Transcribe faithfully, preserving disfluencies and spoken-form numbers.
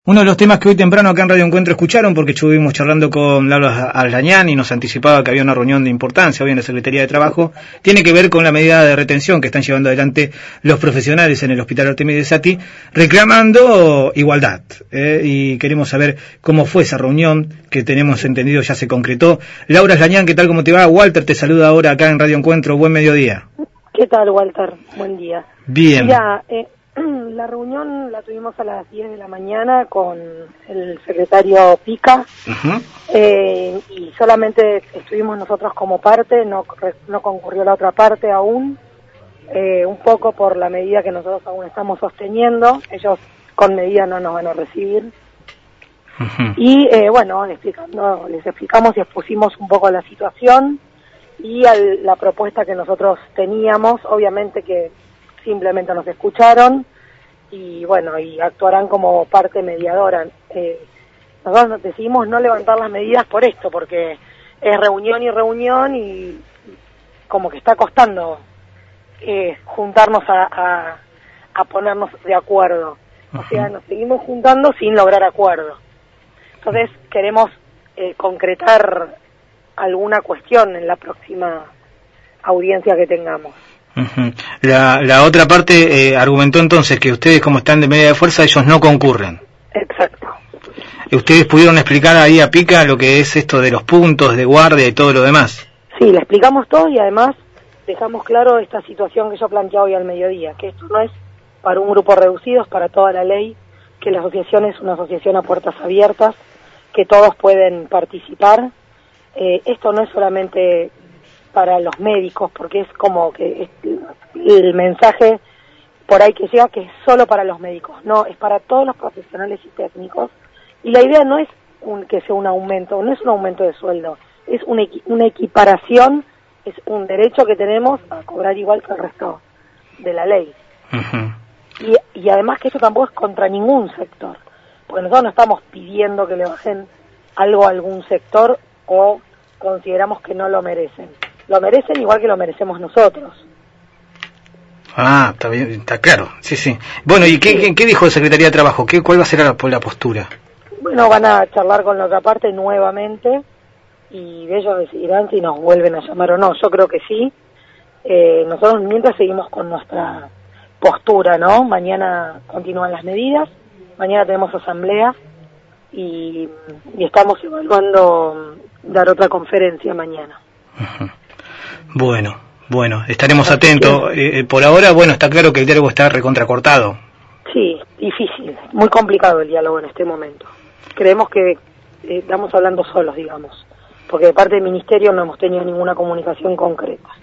Uno de los temas que hoy temprano acá en Radio Encuentro escucharon, porque estuvimos charlando con Laura Aldañán y nos anticipaba que había una reunión de importancia hoy en la Secretaría de Trabajo, tiene que ver con la medida de retención que están llevando adelante los profesionales en el Hospital Artemides Saty, reclamando igualdad. ¿eh? Y queremos saber cómo fue esa reunión, que tenemos entendido ya se concretó. Laura Aldañán, ¿qué tal? ¿Cómo te va? Walter te saluda ahora acá en Radio Encuentro. Buen mediodía. ¿Qué tal, Walter? Buen día. Bien. Mira, eh, la reunión la tuvimos a las diez de la mañana con el secretario Pica, uh-huh. eh, y solamente estuvimos nosotros como parte, no, no concurrió la otra parte aún, eh, un poco por la medida que nosotros aún estamos sosteniendo. Ellos con medida no nos van a recibir. Uh-huh. Y eh, bueno, explicando, les explicamos y expusimos un poco la situación y al, la propuesta que nosotros teníamos. Obviamente que simplemente nos escucharon y bueno, y actuarán como parte mediadora. Eh, nosotros decidimos no levantar las medidas por esto, porque es reunión y reunión y como que está costando eh, juntarnos a, a, a ponernos de acuerdo. O sea, nos seguimos juntando sin lograr acuerdo. Entonces queremos eh, concretar alguna cuestión en la próxima audiencia que tengamos. Uh-huh. La, la otra parte eh, argumentó entonces que ustedes, como están de medida de fuerza, ellos no concurren. Exacto. ¿Ustedes pudieron explicar ahí a Pica lo que es esto de los puntos de guardia y todo lo demás? Sí, le explicamos todo y además dejamos claro esta situación que yo planteé hoy al mediodía, que esto no es para un grupo reducido, es para toda la ley, que la asociación es una asociación a puertas abiertas, que todos pueden participar. Eh, esto no es solamente para los médicos, porque es como que es el mensaje por ahí que llega que es solo para los médicos. No, es para todos los profesionales y técnicos, y la idea no es un, que sea un aumento, no es un aumento de sueldo, es una, una equiparación, es un derecho que tenemos a cobrar igual que el resto de la ley. Uh-huh. y, y además que esto tampoco es contra ningún sector, porque nosotros no estamos pidiendo que le bajen algo a algún sector o consideramos que no lo merecen. Lo merecen igual que lo merecemos nosotros. Ah, está bien, está claro, sí, sí. Bueno, ¿y qué, sí. qué dijo la Secretaría de Trabajo? ¿Qué, ¿Cuál va a ser la, la postura? Bueno, van a charlar con la otra parte nuevamente y ellos decidirán si nos vuelven a llamar o no. Yo creo que sí. Eh, nosotros mientras seguimos con nuestra postura, ¿no? Mañana continúan las medidas, mañana tenemos asamblea y, y estamos evaluando dar otra conferencia mañana. Uh-huh. Bueno, bueno, estaremos atentos. Eh, por ahora, bueno, está claro que el diálogo está recontracortado. Sí, difícil, muy complicado el diálogo en este momento. Creemos que eh, estamos hablando solos, digamos, porque de parte del Ministerio no hemos tenido ninguna comunicación concreta.